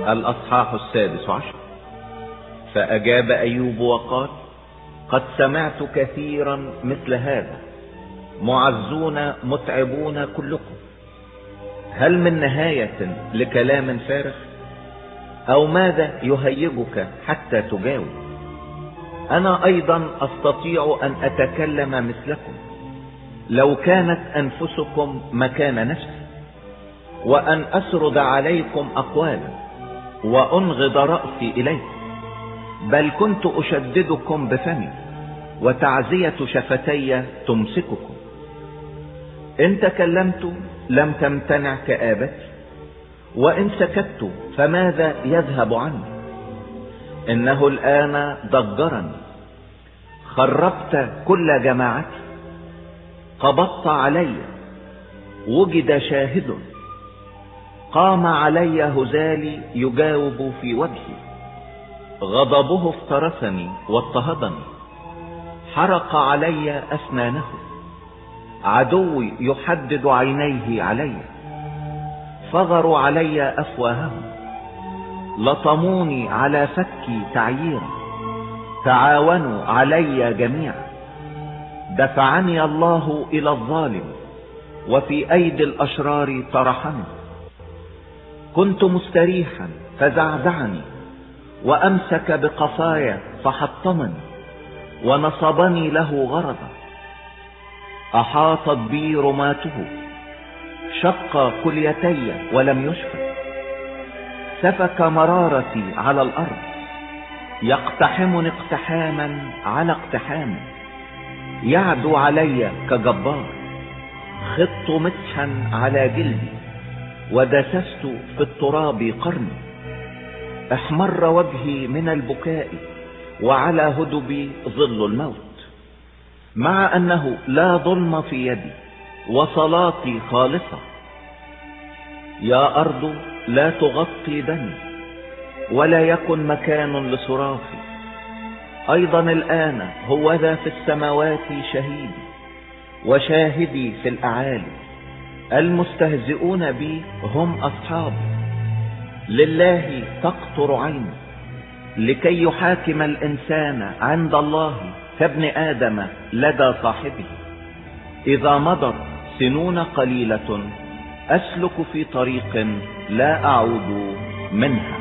الأصحاح 16. فأجاب أيوب وقال: قد سمعت كثيرا مثل هذا، معزون متعبون كلكم. هل من نهاية لكلام فارغ؟ أو ماذا يهيجك حتى تجاوب؟ أنا أيضا أستطيع أن أتكلم مثلكم لو كانت أنفسكم مكان نفسي، وأن أسرد عليكم أقوالا وأنغض رأسي إليكم، بل كنت أشددكم بفمي، وتعزية شفتي تمسككم. إن تكلمت لم تمتنع كآبتي، وإن سكت فماذا يذهب عني؟ إنه الآن ضجرني، خربت كل جماعتي، قبضت علي، وجد شاهد، قام علي هزالي يجاوب في وجهي، غضبه افترسني واضطهدني، حرق علي أسنانه، عدوي يحدد عينيه علي، فغروا علي أفواههم، لطموني على فكي تعييرا، تعاونوا علي جميعا. دفعني الله إلى الظالم، وفي أيدي الأشرار طرحني. كنت مستريحا فزعزعني، وأمسك بقفايا فحطمني، ونصبني له غرضا. أحاطت بي رماته، شق كليتي ولم يشفى، سفك مرارتي على الأرض، يقتحمني اقتحاما على اقتحام، يعدو علي كجبار. خضت مسحا على جلدي، ودسست في التراب قرني، احمر وجهي من البكاء، وعلى هدبي ظل الموت. مع أنه لا ظلم في يدي، وصلاتي خالصة. يا أرض لا تغطي دمي، ولا يكن مكان لصراخي. أيضا الآن هوذا في السماوات شهيدي، وشاهدي في الأعالي. المستهزئون بي هم أصحابي، لله تقطر عيني، لكي يحاكم الإنسان عند الله كابن آدم لدى صاحبه. إذا مضت سنون قليلة أسلك في طريق لا أعود منها.